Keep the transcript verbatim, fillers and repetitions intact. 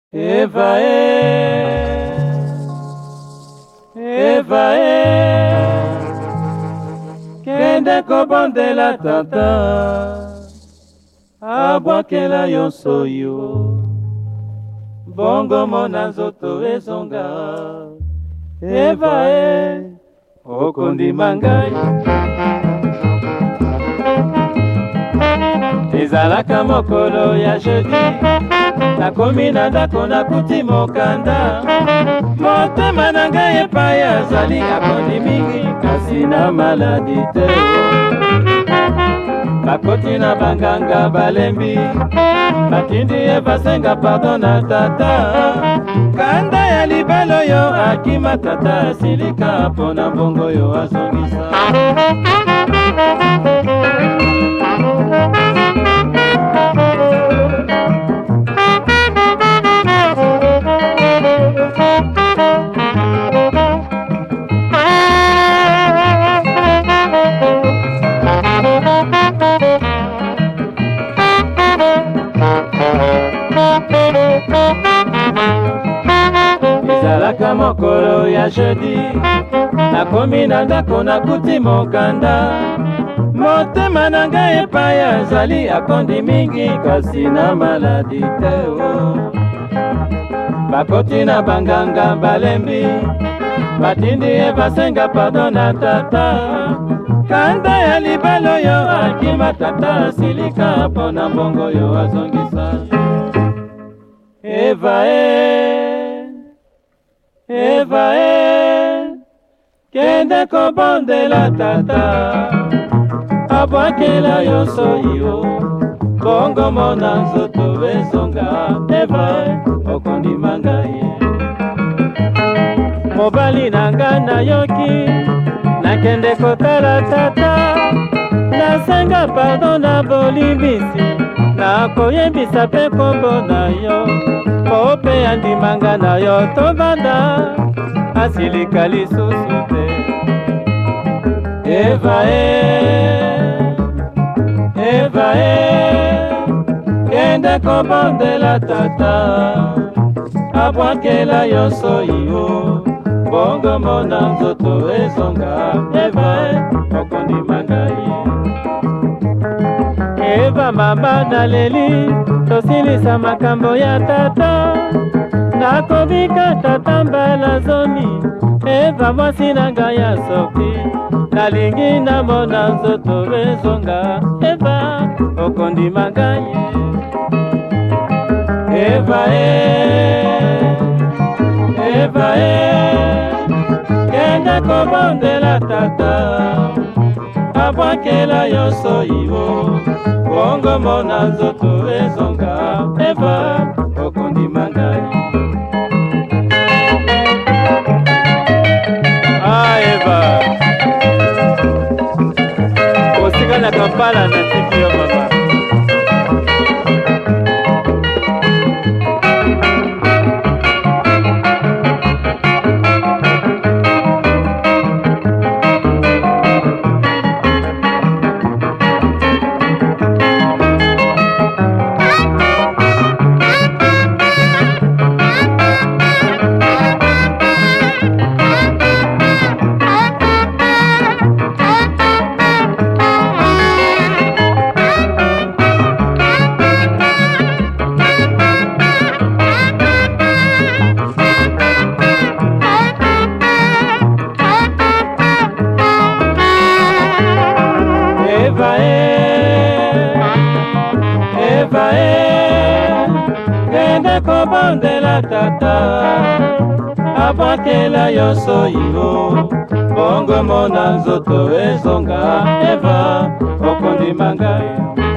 Eva e Eva e kende kobondela tata abwakela yo soyo bongo mona nzoto ezonga. Eva e okondima ngai ezalaka mokolo ya jeudi nakomi na ndako nakuti mokanda motema na ngai epai azali akondi mingi kasi na maladi te. Bakoti na banganga balembi batindi evasenga pardon na tata kanda ya libalo yo akima tata asilika mpona mbongo yo azongisa. Ezalaka mokolo ya jeudi nakomi na ndako nakuti mokanda motema na ngai epai azali akondi mingi kasi na maladi te. Bakoti na banganga balembi batindi evasenga pardon na tata kanda ya libalo yo akima tata asilika mpona mbongo yo azongisa. Eva e Eva e kende kobondela tata abwakela yo soyo bongo mona nzoto ezonga. Eva e okondima ngai mobali na ngai nayoki nakende kotala tata nasenga pardon na bolimbisi nakoyebisa mpe kombo na yo po mpe andimanga na yo tobanda asilika lisusu te. Eva e Eva e kende kobondela tata abwakela yo soyo bongo mona nzoto ezonga. Eva e okondima ngai Eva mama naleli tosilisa makambo ya tata nakobika tata mbala zomi. Eva mwasi na ngai ya soki nalingi namona nzoto ezonga. Eva okondima ngai Eva e Eva e kende kobondela tata abwakela yo soyo bongo mona nzoto ezonga. Eva okondima ngai. Ah Eva osika na Kampala na tiki yo mama. Eva e Eva e kende kobondela tata abwakela yo soyo bongo mona nzoto ezonga. Eva okondima ngai.